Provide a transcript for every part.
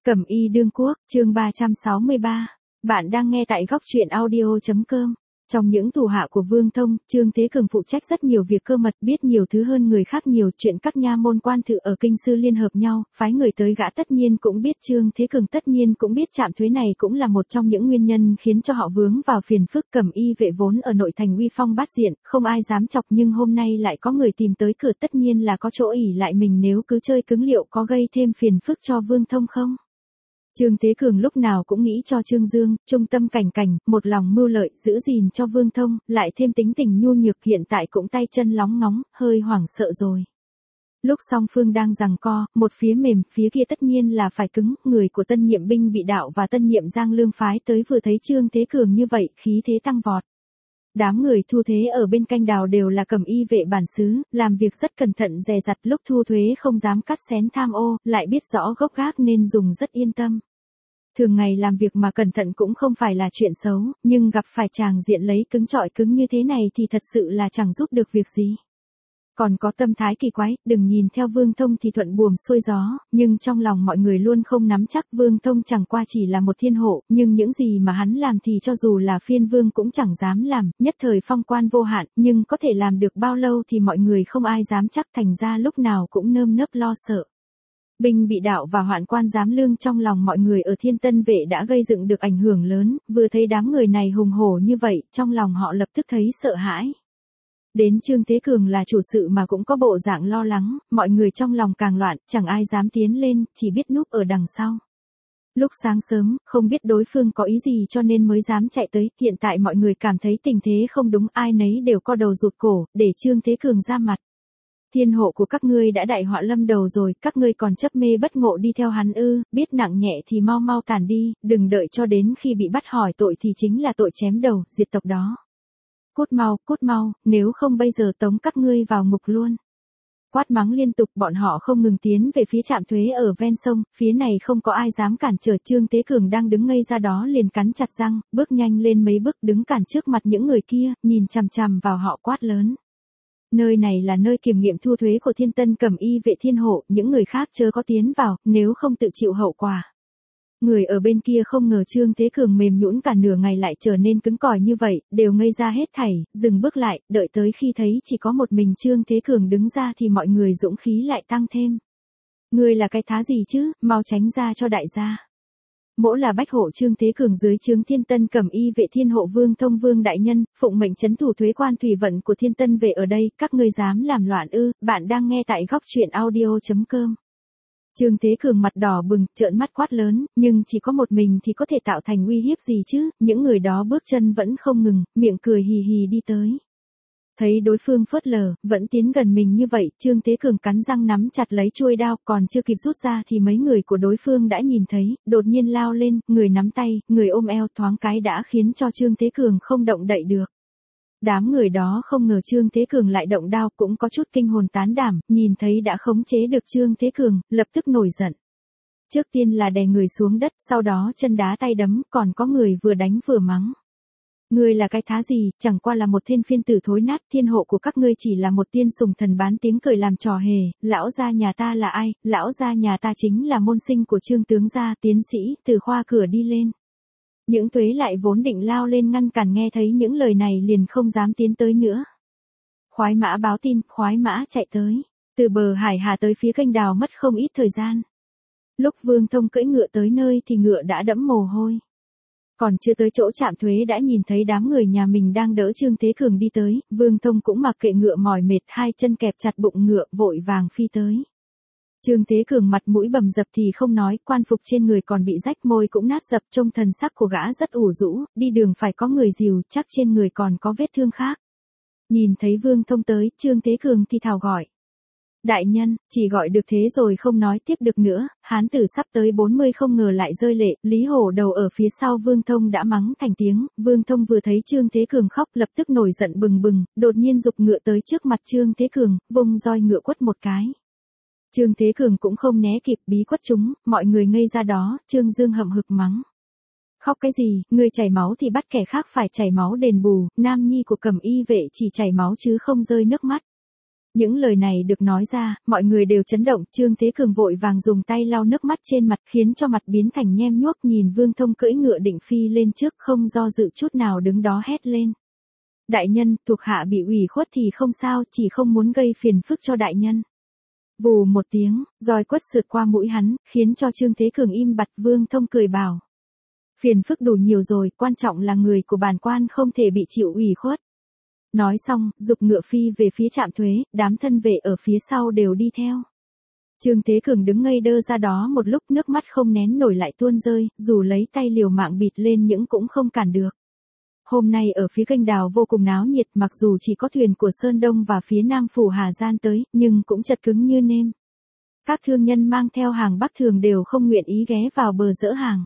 Cẩm y đương quốc, chương 363. Bạn đang nghe tại góc truyện audio.com. Trong những thủ hạ của Vương Thông, Trương Thế Cường phụ trách rất nhiều việc cơ mật, biết nhiều thứ hơn người khác nhiều chuyện. Các nha môn quan thự ở kinh sư liên hợp nhau, phái người tới gã tất nhiên cũng biết. Trương Thế Cường tất nhiên cũng biết trạm thuế này cũng là một trong những nguyên nhân khiến cho họ vướng vào phiền phức. Cẩm y vệ vốn ở nội thành uy phong bát diện, không ai dám chọc, nhưng hôm nay lại có người tìm tới cửa, tất nhiên là có chỗ ỷ lại mình. Nếu cứ chơi cứng liệu có gây thêm phiền phức cho Vương Thông không? Trương Thế Cường lúc nào cũng nghĩ cho Trương Dương, trung tâm cảnh cảnh, một lòng mưu lợi, giữ gìn cho Vương Thông, lại thêm tính tình nhu nhược, hiện tại cũng tay chân lóng ngóng, hơi hoảng sợ rồi. Lúc song phương đang giằng co, một phía mềm, phía kia tất nhiên là phải cứng. Người của Tân Nhiệm binh bị đạo và Tân Nhiệm Giang Lương phái tới vừa thấy Trương Thế Cường như vậy, khí thế tăng vọt. Đám người thu thuế ở bên canh đào đều là cẩm y vệ bản xứ, làm việc rất cẩn thận dè dặt, lúc thu thuế không dám cắt xén tham ô, lại biết rõ gốc gác nên dùng rất yên tâm. Thường ngày làm việc mà cẩn thận cũng không phải là chuyện xấu, nhưng gặp phải chàng diện lấy cứng trọi cứng như thế này thì thật sự là chẳng giúp được việc gì. Còn có tâm thái kỳ quái, đừng nhìn theo Vương Thông thì thuận buồm xuôi gió, nhưng trong lòng mọi người luôn không nắm chắc. Vương Thông chẳng qua chỉ là một thiên hộ, nhưng những gì mà hắn làm thì cho dù là phiên vương cũng chẳng dám làm, nhất thời phong quan vô hạn, nhưng có thể làm được bao lâu thì mọi người không ai dám chắc, thành ra lúc nào cũng nơm nớp lo sợ. Binh bị đạo và hoạn quan giám lương trong lòng mọi người ở Thiên Tân vệ đã gây dựng được ảnh hưởng lớn, vừa thấy đám người này hùng hổ như vậy, trong lòng họ lập tức thấy sợ hãi. Đến Trương Thế Cường là chủ sự mà cũng có bộ dạng lo lắng, mọi người trong lòng càng loạn, chẳng ai dám tiến lên, chỉ biết núp ở đằng sau. Lúc sáng sớm, không biết đối phương có ý gì cho nên mới dám chạy tới, hiện tại mọi người cảm thấy tình thế không đúng, ai nấy đều co đầu rụt cổ, để Trương Thế Cường ra mặt. Thiên hộ của các ngươi đã đại họa lâm đầu rồi, các ngươi còn chấp mê bất ngộ đi theo hắn ư? Biết nặng nhẹ thì mau mau tàn đi, đừng đợi cho đến khi bị bắt hỏi tội thì chính là tội chém đầu, diệt tộc đó. Cút mau, nếu không bây giờ tống các ngươi vào ngục luôn. Quát mắng liên tục, bọn họ không ngừng tiến về phía trạm thuế ở ven sông, phía này không có ai dám cản trở. Trương Thế Cường đang đứng ngây ra đó liền cắn chặt răng, bước nhanh lên mấy bước đứng cản trước mặt những người kia, nhìn chằm chằm vào họ quát lớn. Nơi này là nơi kiểm nghiệm thu thuế của Thiên Tân cẩm y vệ thiên hộ, những người khác chớ có tiến vào, nếu không tự chịu hậu quả. Người ở bên kia không ngờ Trương Thế Cường mềm nhũn cả nửa ngày lại trở nên cứng cỏi như vậy, đều ngây ra hết thảy, dừng bước lại, đợi tới khi thấy chỉ có một mình Trương Thế Cường đứng ra thì mọi người dũng khí lại tăng thêm. Ngươi là cái thá gì chứ, mau tránh ra cho đại gia. Mỗ là bách hộ Trương Thế Cường dưới trướng Thiên Tân cẩm y vệ thiên hộ Vương Thông Vương đại nhân, phụng mệnh trấn thủ thuế quan thủy vận của Thiên Tân vệ ở đây, các ngươi dám làm loạn ư? Bạn đang nghe tại góc truyện audio.com. Trương Thế Cường mặt đỏ bừng, trợn mắt quát lớn, nhưng chỉ có một mình thì có thể tạo thành uy hiếp gì chứ? Những người đó bước chân vẫn không ngừng, miệng cười hì hì đi tới. Thấy đối phương phớt lờ, vẫn tiến gần mình như vậy, Trương Thế Cường cắn răng nắm chặt lấy chuôi đao, còn chưa kịp rút ra thì mấy người của đối phương đã nhìn thấy, đột nhiên lao lên, người nắm tay, người ôm eo, thoáng cái đã khiến cho Trương Thế Cường không động đậy được. Đám người đó không ngờ Trương Thế Cường lại động đao, cũng có chút kinh hồn tán đảm, nhìn thấy đã khống chế được Trương Thế Cường, lập tức nổi giận. Trước tiên là đè người xuống đất, sau đó chân đá tay đấm, còn có người vừa đánh vừa mắng. Ngươi là cái thá gì, chẳng qua là một thiên phiên tử thối nát, thiên hộ của các ngươi chỉ là một tiên sùng thần bán tiếng cười làm trò hề. Lão gia nhà ta là ai? Lão gia nhà ta chính là môn sinh của Trương tướng gia, tiến sĩ, từ khoa cửa đi lên. Những tuế lại vốn định lao lên ngăn cản, nghe thấy những lời này liền không dám tiến tới nữa. Khoái mã báo tin, khoái mã chạy tới. Từ bờ hải hà tới phía kênh đào mất không ít thời gian. Lúc Vương Thông cưỡi ngựa tới nơi thì ngựa đã đẫm mồ hôi. Còn chưa tới chỗ trạm thuế đã nhìn thấy đám người nhà mình đang đỡ Trương Thế Cường đi tới, Vương Thông cũng mặc kệ ngựa mỏi mệt, hai chân kẹp chặt bụng ngựa, vội vàng phi tới. Trương Thế Cường mặt mũi bầm dập thì không nói, quan phục trên người còn bị rách, môi cũng nát dập, trông thần sắc của gã rất ủ rũ, đi đường phải có người dìu, chắc trên người còn có vết thương khác. Nhìn thấy Vương Thông tới, Trương Thế Cường thì thào gọi. Đại nhân, chỉ gọi được thế rồi không nói tiếp được nữa, hán tử sắp tới 40 không ngờ lại rơi lệ, Lý Hổ đầu ở phía sau Vương Thông đã mắng thành tiếng, Vương Thông vừa thấy Trương Thế Cường khóc lập tức nổi giận bừng bừng, đột nhiên giục ngựa tới trước mặt Trương Thế Cường, vung roi ngựa quất một cái. Trương Thế Cường cũng không né kịp, bí quất chúng, mọi người ngây ra đó, Trương Dương hậm hực mắng. Khóc cái gì, người chảy máu thì bắt kẻ khác phải chảy máu đền bù, nam nhi của cẩm y vệ chỉ chảy máu chứ không rơi nước mắt. Những lời này được nói ra, mọi người đều chấn động, Trương Thế Cường vội vàng dùng tay lau nước mắt trên mặt khiến cho mặt biến thành nhem nhuốc, nhìn Vương Thông cưỡi ngựa định phi lên trước không do dự chút nào đứng đó hét lên. Đại nhân, thuộc hạ bị ủy khuất thì không sao, chỉ không muốn gây phiền phức cho đại nhân. Vù một tiếng, roi quất sượt qua mũi hắn, khiến cho Trương Thế Cường im bặt. Vương Thông cười bảo. Phiền phức đủ nhiều rồi, quan trọng là người của bản quan không thể bị chịu ủy khuất. Nói xong, giục ngựa phi về phía trạm thuế, đám thân vệ ở phía sau đều đi theo. Trương Thế Cường đứng ngây đơ ra đó một lúc, nước mắt không nén nổi lại tuôn rơi, dù lấy tay liều mạng bịt lên những cũng không cản được. Hôm nay ở phía kênh đào vô cùng náo nhiệt, mặc dù chỉ có thuyền của Sơn Đông và phía Nam phủ Hà Gian tới, nhưng cũng chật cứng như nêm. Các thương nhân mang theo hàng Bắc thường đều không nguyện ý ghé vào bờ dỡ hàng.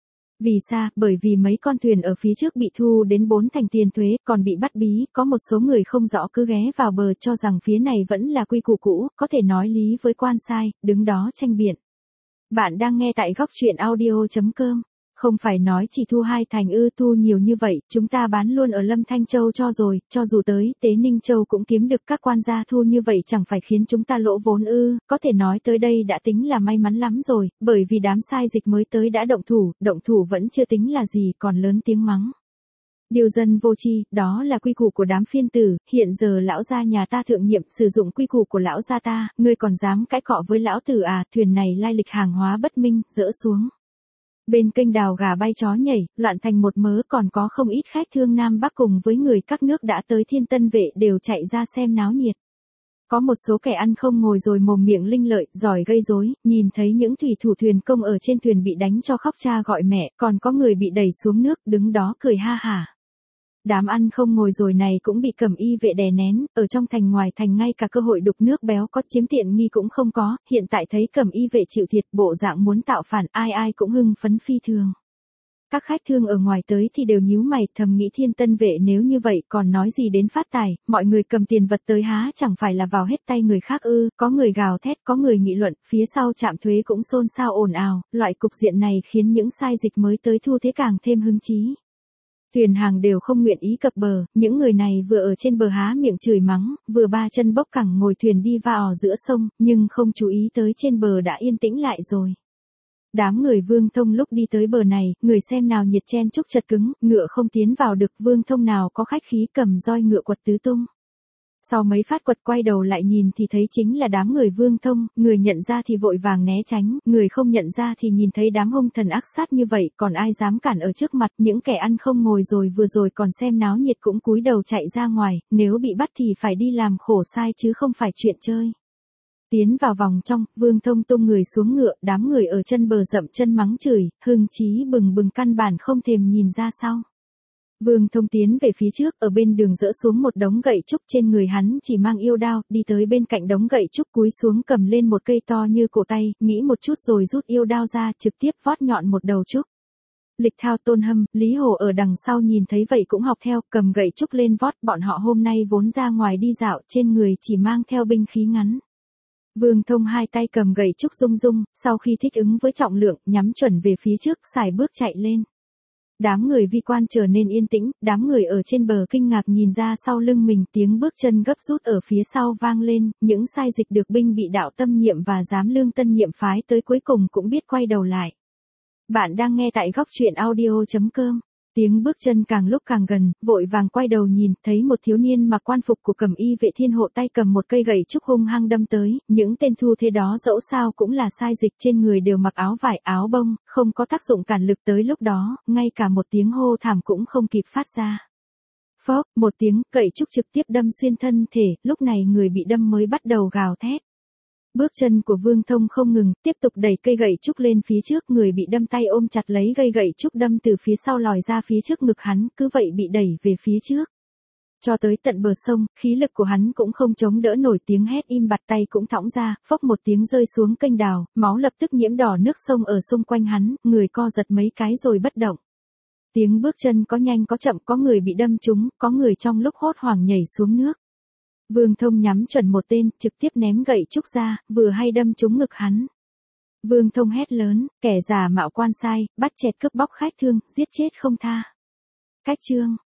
Vì sao? Bởi vì mấy con thuyền ở phía trước bị thu đến 4 thành tiền thuế, còn bị bắt bí, có một số người không rõ cứ ghé vào bờ cho rằng phía này vẫn là quy củ cũ, có thể nói lý với quan sai, đứng đó tranh biện. Bạn đang nghe tại góc truyện audio.com. Không phải nói chỉ thu 2 thành ư, thu nhiều như vậy, chúng ta bán luôn ở Lâm Thanh Châu cho rồi, cho dù tới Tế Ninh Châu cũng kiếm được, các quan gia thu như vậy chẳng phải khiến chúng ta lỗ vốn ư, có thể nói tới đây đã tính là may mắn lắm rồi, bởi vì đám sai dịch mới tới đã động thủ vẫn chưa tính là gì, còn lớn tiếng mắng. Điều dân vô tri, đó là quy củ của đám phiên tử, hiện giờ lão gia nhà ta thượng nhiệm sử dụng quy củ của lão gia ta, ngươi còn dám cãi cọ với lão tử à, thuyền này lai lịch hàng hóa bất minh, dỡ xuống. Bên kênh đào gà bay chó nhảy, loạn thành một mớ, còn có không ít khách thương Nam Bắc cùng với người các nước đã tới Thiên Tân Vệ đều chạy ra xem náo nhiệt. Có một số kẻ ăn không ngồi rồi mồm miệng linh lợi, giỏi gây rối, nhìn thấy những thủy thủ thuyền công ở trên thuyền bị đánh cho khóc cha gọi mẹ, còn có người bị đẩy xuống nước, đứng đó cười ha hả. Đám ăn không ngồi rồi này cũng bị cẩm y vệ đè nén, ở trong thành ngoài thành ngay cả cơ hội đục nước béo có chiếm tiện nghi cũng không có, hiện tại thấy cẩm y vệ chịu thiệt, bộ dạng muốn tạo phản, ai ai cũng hưng phấn phi thường. Các khách thương ở ngoài tới thì đều nhíu mày, thầm nghĩ Thiên Tân Vệ nếu như vậy còn nói gì đến phát tài, mọi người cầm tiền vật tới há chẳng phải là vào hết tay người khác ư, có người gào thét, có người nghị luận, phía sau trạm thuế cũng xôn xao ồn ào, loại cục diện này khiến những sai dịch mới tới thu thế càng thêm hứng chí. Thuyền hàng đều không nguyện ý cập bờ, những người này vừa ở trên bờ há miệng chửi mắng, vừa ba chân bốc cẳng ngồi thuyền đi vào giữa sông, nhưng không chú ý tới trên bờ đã yên tĩnh lại rồi. Đám người Vương Thông lúc đi tới bờ này, người xem nào nhiệt chen chúc chật cứng, ngựa không tiến vào được, Vương Thông nào có khách khí cầm roi ngựa quật tứ tung. Sau mấy phát quật quay đầu lại nhìn thì thấy chính là đám người Vương Thông, người nhận ra thì vội vàng né tránh, người không nhận ra thì nhìn thấy đám hung thần ác sát như vậy, còn ai dám cản ở trước mặt, những kẻ ăn không ngồi rồi vừa rồi còn xem náo nhiệt cũng cúi đầu chạy ra ngoài, nếu bị bắt thì phải đi làm khổ sai chứ không phải chuyện chơi. Tiến vào vòng trong, Vương Thông tung người xuống ngựa, đám người ở chân bờ dậm chân mắng chửi, hưng chí bừng bừng căn bản không thèm nhìn ra sau. Vương Thông tiến về phía trước, ở bên đường dỡ xuống một đống gậy trúc, trên người hắn chỉ mang yêu đao, đi tới bên cạnh đống gậy trúc cúi xuống cầm lên một cây to như cổ tay, nghĩ một chút rồi rút yêu đao ra, trực tiếp vót nhọn một đầu trúc. Lịch Thao, Tôn Hâm, Lý Hồ ở đằng sau nhìn thấy vậy cũng học theo, cầm gậy trúc lên vót, bọn họ hôm nay vốn ra ngoài đi dạo, trên người chỉ mang theo binh khí ngắn. Vương Thông hai tay cầm gậy trúc rung rung, sau khi thích ứng với trọng lượng, nhắm chuẩn về phía trước, sải bước chạy lên. Đám người vi quan trở nên yên tĩnh, đám người ở trên bờ kinh ngạc nhìn ra sau lưng mình, tiếng bước chân gấp rút ở phía sau vang lên, những sai dịch được binh bị đạo tâm nhiệm và giám lương tân nhiệm phái tới cuối cùng cũng biết quay đầu lại. Bạn đang nghe tại góc truyện audio.com. Tiếng bước chân càng lúc càng gần, vội vàng quay đầu nhìn, thấy một thiếu niên mặc quan phục của cẩm y vệ thiên hộ tay cầm một cây gậy trúc hung hăng đâm tới, những tên thu thế đó dẫu sao cũng là sai dịch, trên người đều mặc áo vải áo bông, không có tác dụng cản lực tới lúc đó, ngay cả một tiếng hô thảm cũng không kịp phát ra. Phốc, một tiếng, gậy trúc trực tiếp đâm xuyên thân thể, lúc này người bị đâm mới bắt đầu gào thét. Bước chân của Vương Thông không ngừng, tiếp tục đẩy cây gậy trúc lên phía trước, người bị đâm tay ôm chặt lấy cây gậy trúc đâm từ phía sau lòi ra phía trước ngực hắn, cứ vậy bị đẩy về phía trước. Cho tới tận bờ sông, khí lực của hắn cũng không chống đỡ nổi, tiếng hét im bặt, tay cũng thõng ra, phốc một tiếng rơi xuống kênh đào, máu lập tức nhiễm đỏ nước sông ở xung quanh hắn, người co giật mấy cái rồi bất động. Tiếng bước chân có nhanh có chậm, có người bị đâm trúng, có người trong lúc hốt hoảng nhảy xuống nước. Vương Thông nhắm chuẩn một tên, trực tiếp ném gậy trúc ra, vừa hay đâm trúng ngực hắn. Vương Thông hét lớn, kẻ giả mạo quan sai, bắt chẹt cướp bóc khách thương, giết chết không tha. Cách chương